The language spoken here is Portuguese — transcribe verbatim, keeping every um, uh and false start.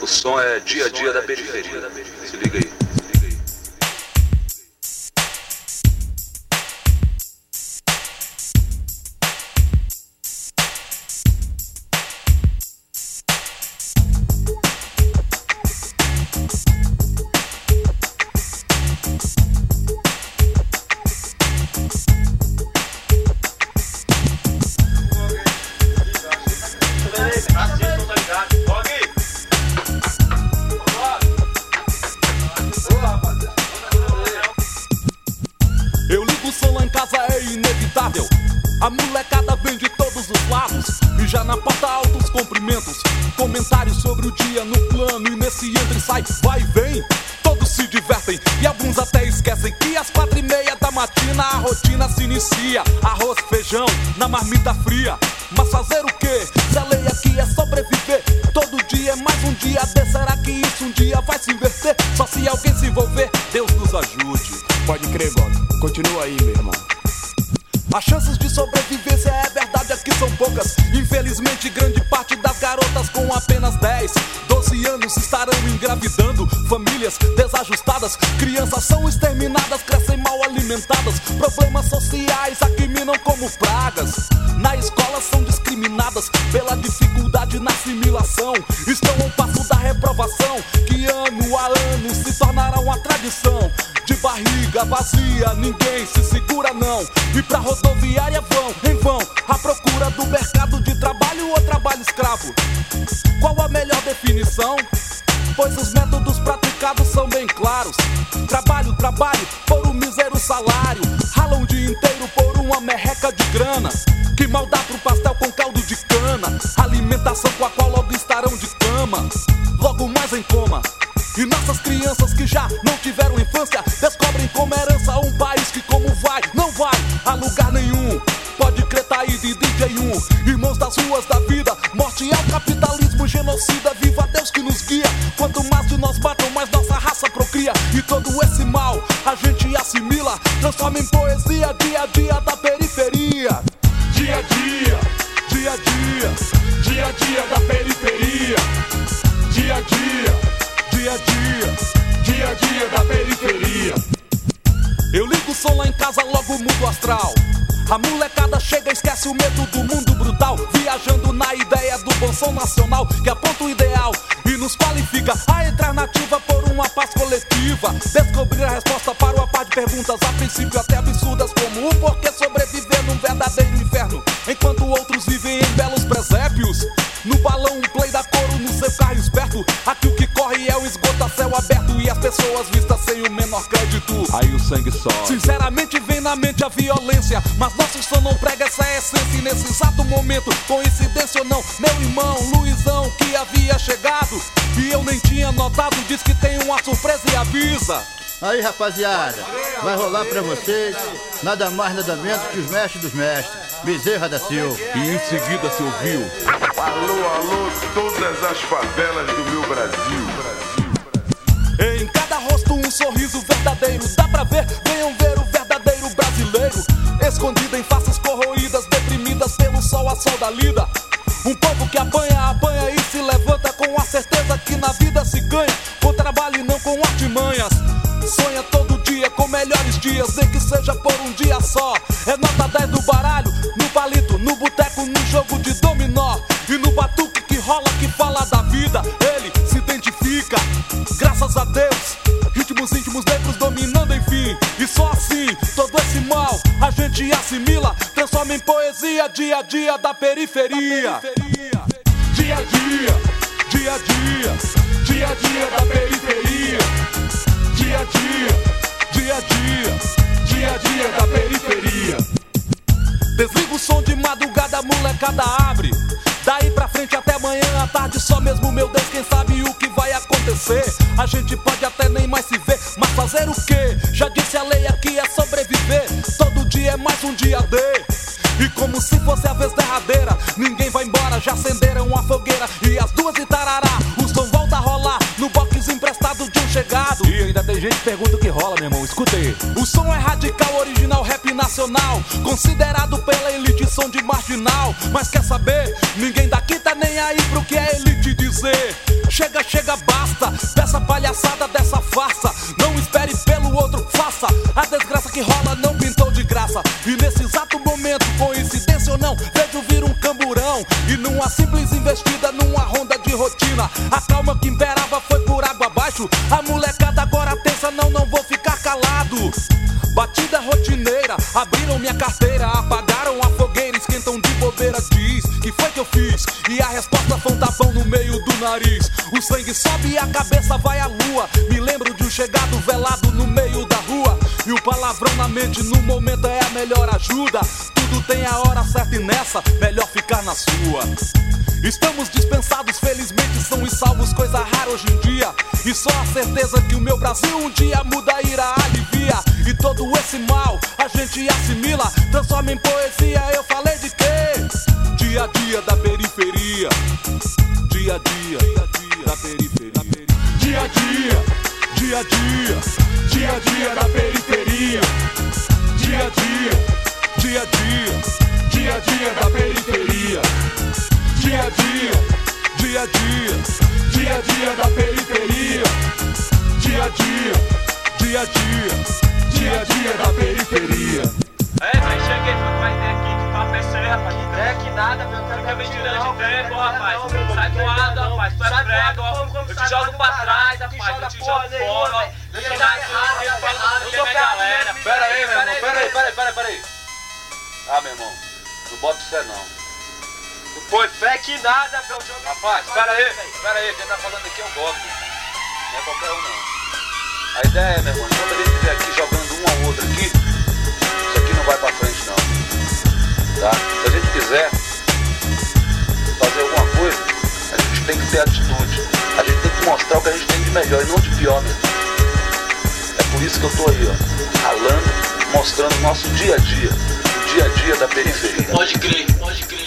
O som é dia a dia da periferia. Se liga aí. Eu ligo o som lá em casa, é inevitável. A molecada vem de todos os lados. E já na porta altos cumprimentos, comentários sobre o dia no plano. E nesse entra e sai, vai e vem, todos se divertem. E alguns até esquecem que às quatro e meia da matina a rotina se inicia. Arroz, feijão, na marmita fria. Mas fazer o quê? Se a lei aqui é sobreviver, todo dia é mais um dia desse. Será que isso um dia vai se inverter? Só se alguém se envolver, Deus nos ajude. Pode crer, God. Continua aí, meu irmão. As chances de sobrevivência, é verdade, aqui são poucas. Infelizmente, grande parte das garotas com apenas dez, doze anos estarão engravidando. Famílias desajustadas, crianças são exterminadas, crescem mal alimentadas. Problemas sociais aqui minam como pragas. Na escola são discriminadas pela dificuldade na assimilação. Estão ao passo da reprovação, que ano a ano se tornará uma tradição. De barriga vazia, ninguém se segura não. E pra rodoviária vão, em vão, à procura do mercado de trabalho ou trabalho escravo. Qual a melhor definição? Pois os métodos praticados são bem claros. Trabalho, trabalho, por um mísero salário. Ralam o dia inteiro por uma merreca de grana, que mal dá pro pastel com caldo de cana. Alimentação com a qual logo estarão de cama, logo mais em coma. E nossas crianças que já não tiveram infância descobrem como herança um país que como vai, não vai a lugar nenhum. Pode crer, tá aí de D J um. Irmãos das ruas da vida, morte ao capitalismo, genocida, viva Deus que nos guia. Quanto mais de nós matam, mais nossa raça procria. E todo esse mal a gente assimila, transforma em poesia, dia a dia da periferia. Dia a dia, dia a dia, dia a dia da periferia. Dia a dia, dia a dia, dia a dia da periferia. Eu ligo o som lá em casa, logo mudo o astral. A molecada chega, esquece o medo do mundo brutal, viajando na ideia do bom som nacional, que aponta o ideal e nos qualifica a entrar nativa por uma paz coletiva. Descobrir a resposta para uma par de perguntas, a princípio até absurdas, como o porquê sobreviver num verdadeiro inferno, enquanto outros vivem em belos presépios. No balão, um play da coro no seu carro esperto. Aqui o que corre é o esgoto a céu aberto, e as pessoas vistas sem o menor crédito. Aí o sangue sobe. Sinceramente vem na mente a violência, mas nosso som não prega essa essência. E nesse exato momento, coincidência ou não, meu irmão Luizão que havia chegado e eu nem tinha notado, diz que tem uma surpresa e avisa. Aí, rapaziada, vai rolar pra vocês nada mais nada menos que os mestres dos mestres, Bezerra da Silva. E em seguida se ouviu: alô, alô, todas as favelas do meu Brasil, Brasil. Em cada rosto um sorriso verdadeiro, dá pra ver, venham ver o verdadeiro brasileiro, escondido em faces corroídas, deprimidas pelo sol a sol da lida. Um povo que apanha, apanha e se levanta com a certeza que na vida se ganha com trabalho e não com artimanhas. Sonha todo dia com melhores dias, nem que seja por um dia só. É nota dez do baralho, no palito, no boteco, no jogo de dominó. E no batuque que rola, que fala da vida, ele se identifica, graças a Deus. Ritmos íntimos negros dominando, enfim. E só assim, todo esse mal a gente assimila, transforma em poesia, dia a dia da periferia. Da periferia. Dia a dia, dia a dia, dia a dia da periferia. Dia a dia, dia a dia, dia a dia da periferia. Desliga o som de madrugada, a molecada abre. Daí pra frente até amanhã à tarde, só mesmo, meu Deus, quem sabe o que vai acontecer. A gente pode até nem mais se ver, mas fazer o quê? Já disse a lei aqui é sobreviver. Todo dia é mais um dia D. E como se fosse a vez derradeira, ninguém vai embora, já acenderam a fogueira. E às duas e tarará, o som volta a rolar no box emprestado de um chegado. E ainda tem gente que pergunta o que rola, meu irmão, escuta aí. O som é radical, original, rap nacional, considerado pela elite som de marginal. Mas quer saber? Ninguém daqui tá nem aí pro que a elite dizer. Chega, chega, basta dessa palhaçada, dessa farsa. Não espere pelo outro, faça. A desgraça que rola não pintou de graça. E nesse exato momento, coincidência ou não, vejo vir um camburão. E numa simples investida, numa ronda de rotina, a calma que imperava foi por água abaixo. A molecada agora tensa, não, não vou ficar calado. Batida rotineira, abriram minha carteira, apagaram a fogueira, esquentam de bobeira, diz que foi que eu fiz? E a resposta foi um tapão no meio do nariz. O sangue sobe e a cabeça vai à lua. Me lembro de um chegado velado no meio da rua. E o palavrão na mente no momento é a melhor ajuda. Tudo tem a hora certa e nessa, melhor ficar na sua. Estamos dispensados, felizmente são os salvos, coisa rara hoje em dia. E só a certeza que o meu Brasil um dia muda irá alivia. E todo esse mal a gente assimila, transforma em poesia. Eu falei de quê? Dia a dia da periferia. Dia a dia da periferia. Dia a dia, dia a dia, dia a dia da periferia. Dia a dia, dia a dia, dia a dia da periferia. Dia a dia, dia a dia, dia a dia da periferia. Dia a dia, dia a dia, dia a dia da periferia. É, velho, cheguei, foi com a ideia aqui, que papo é esse aí, rapaz? É que nada, meu, cara. Fica me tirando de tempo, rapaz. Sai voado, rapaz, tu é prego, ó. Eu te jogo pra trás, rapaz, eu te jogo fora, ó. Deixa eu dar errado, eu falando que é minha galera. Pera aí, meu irmão, pera aí, pera aí, pera aí, pera aí. Ah, meu irmão, não bota fé não. Pô, fé que nada, meu jogo. Rapaz, pera aí, pera aí, quem tá falando aqui é o Bob. Não é qualquer um não. A ideia é, meu irmão, quando a gente estiver aqui jogando um ao outro aqui, isso aqui não vai pra frente não. Tá? Se a gente quiser fazer alguma coisa, a gente tem que ter atitude. A gente tem que mostrar o que a gente tem de melhor e não de pior mesmo. É por isso que eu tô aí, ó, ralando, mostrando o nosso dia a dia, o dia a dia da periferia. Pode crer, pode crer.